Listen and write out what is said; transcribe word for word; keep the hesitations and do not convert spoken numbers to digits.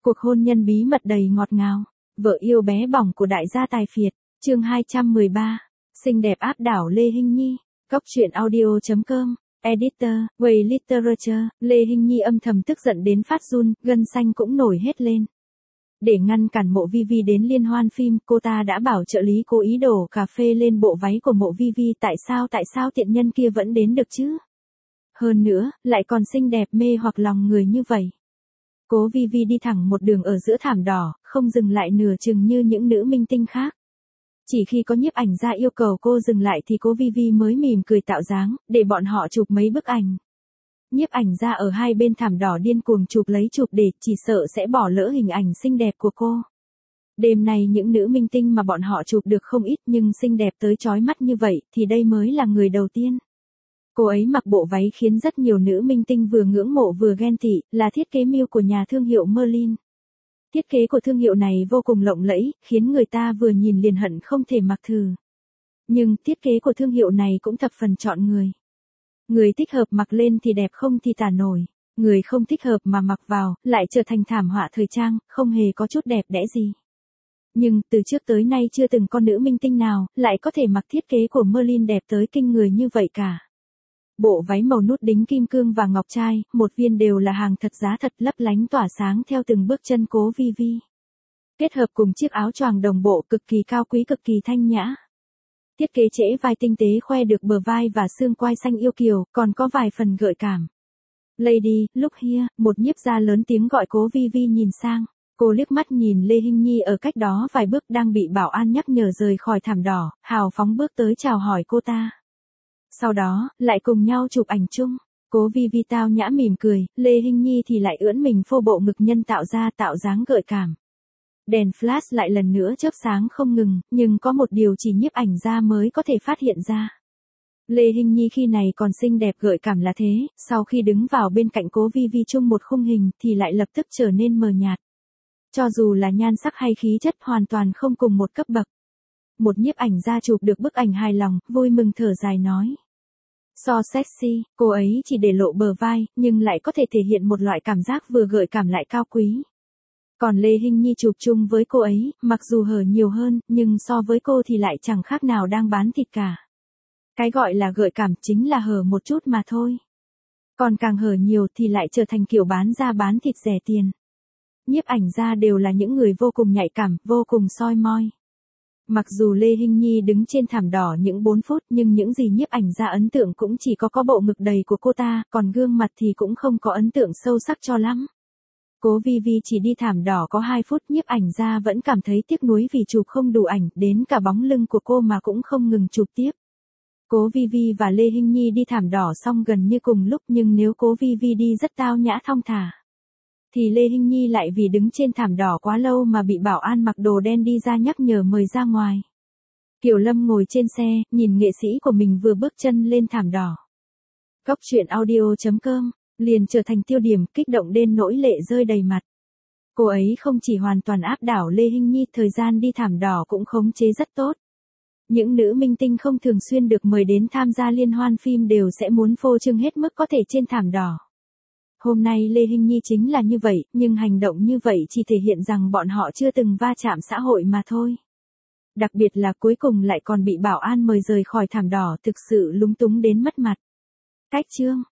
Cuộc hôn nhân bí mật đầy ngọt ngào, vợ yêu bé bỏng của đại gia tài phiệt, chương hai trăm mười ba, xinh đẹp áp đảo Lê Hinh Nhi, Cóc truyện audio chấm com, editor, Way Literature, Lê Hinh Nhi âm thầm tức giận đến phát run, gân xanh cũng nổi hết lên. Để ngăn cản Mộ Vi Vi đến liên hoan phim, cô ta đã bảo trợ lý cố ý đổ cà phê lên bộ váy của Mộ Vi Vi, tại sao tại sao tiện nhân kia vẫn đến được chứ? Hơn nữa, lại còn xinh đẹp mê hoặc lòng người như vậy. Cố Vi Vi đi thẳng một đường ở giữa thảm đỏ, không dừng lại nửa chừng như những nữ minh tinh khác. Chỉ khi có nhiếp ảnh gia yêu cầu cô dừng lại thì Cố Vi Vi mới mỉm cười tạo dáng, để bọn họ chụp mấy bức ảnh. Nhiếp ảnh gia ở hai bên thảm đỏ điên cuồng chụp lấy chụp để, chỉ sợ sẽ bỏ lỡ hình ảnh xinh đẹp của cô. Đêm nay những nữ minh tinh mà bọn họ chụp được không ít, nhưng xinh đẹp tới chói mắt như vậy thì đây mới là người đầu tiên. Cô ấy mặc bộ váy khiến rất nhiều nữ minh tinh vừa ngưỡng mộ vừa ghen tị, là thiết kế mưu của nhà thương hiệu Merlin. Thiết kế của thương hiệu này vô cùng lộng lẫy, khiến người ta vừa nhìn liền hận không thể mặc thử. Nhưng thiết kế của thương hiệu này cũng thập phần chọn người. Người thích hợp mặc lên thì đẹp không thì tả nổi, người không thích hợp mà mặc vào, lại trở thành thảm họa thời trang, không hề có chút đẹp đẽ gì. Nhưng từ trước tới nay chưa từng con nữ minh tinh nào lại có thể mặc thiết kế của Merlin đẹp tới kinh người như vậy cả. Bộ váy màu nút đính kim cương và ngọc trai, một viên đều là hàng thật giá thật, lấp lánh tỏa sáng theo từng bước chân Cố Vi Vi. Kết hợp cùng chiếc áo choàng đồng bộ cực kỳ cao quý, cực kỳ thanh nhã. Thiết kế trễ vai tinh tế khoe được bờ vai và xương quai xanh yêu kiều, còn có vài phần gợi cảm. Lady, look here, một nhiếp gia lớn tiếng gọi Cố Vi Vi nhìn sang. Cô liếc mắt nhìn Lê Hinh Nhi ở cách đó vài bước đang bị bảo an nhắc nhở rời khỏi thảm đỏ, hào phóng bước tới chào hỏi cô ta. Sau đó, lại cùng nhau chụp ảnh chung. Cố Vi Vi tao nhã mỉm cười, Lê Hinh Nhi thì lại ưỡn mình phô bộ ngực nhân tạo ra tạo dáng gợi cảm. Đèn flash lại lần nữa chớp sáng không ngừng, nhưng có một điều chỉ nhiếp ảnh gia mới có thể phát hiện ra. Lê Hinh Nhi khi này còn xinh đẹp gợi cảm là thế, sau khi đứng vào bên cạnh Cố Vi Vi chung một khung hình thì lại lập tức trở nên mờ nhạt. Cho dù là nhan sắc hay khí chất hoàn toàn không cùng một cấp bậc. Một nhiếp ảnh gia chụp được bức ảnh hài lòng, vui mừng thở dài nói. So sexy, cô ấy chỉ để lộ bờ vai, nhưng lại có thể thể hiện một loại cảm giác vừa gợi cảm lại cao quý. Còn Lê Hinh Nhi chụp chung với cô ấy, mặc dù hở nhiều hơn, nhưng so với cô thì lại chẳng khác nào đang bán thịt cả. Cái gọi là gợi cảm chính là hở một chút mà thôi. Còn càng hở nhiều thì lại trở thành kiểu bán da bán thịt rẻ tiền. Nhiếp ảnh gia đều là những người vô cùng nhạy cảm, vô cùng soi moi. Mặc dù Lê Hinh Nhi đứng trên thảm đỏ những bốn phút, nhưng những gì nhiếp ảnh gia ấn tượng cũng chỉ có có bộ ngực đầy của cô ta, còn gương mặt thì cũng không có ấn tượng sâu sắc cho lắm. Cố Vi Vi chỉ đi thảm đỏ có hai phút, nhiếp ảnh gia vẫn cảm thấy tiếc nuối vì chụp không đủ ảnh, đến cả bóng lưng của cô mà cũng không ngừng chụp tiếp. Cố Vi Vi và Lê Hinh Nhi đi thảm đỏ xong gần như cùng lúc, nhưng nếu Cố Vi Vi đi rất tao nhã thong thả, thì Lê Hinh Nhi lại vì đứng trên thảm đỏ quá lâu mà bị bảo an mặc đồ đen đi ra nhắc nhở mời ra ngoài. Kiều Lâm ngồi trên xe, nhìn nghệ sĩ của mình vừa bước chân lên thảm đỏ. Cóc truyện audio chấm com, liền trở thành tiêu điểm, kích động đến nỗi lệ rơi đầy mặt. Cô ấy không chỉ hoàn toàn áp đảo Lê Hinh Nhi, thời gian đi thảm đỏ cũng khống chế rất tốt. Những nữ minh tinh không thường xuyên được mời đến tham gia liên hoan phim đều sẽ muốn phô trương hết mức có thể trên thảm đỏ. Hôm nay Lê Hinh Nhi chính là như vậy, nhưng hành động như vậy chỉ thể hiện rằng bọn họ chưa từng va chạm xã hội mà thôi. Đặc biệt là cuối cùng lại còn bị bảo an mời rời khỏi thảm đỏ, thực sự lúng túng đến mất mặt. Cách chương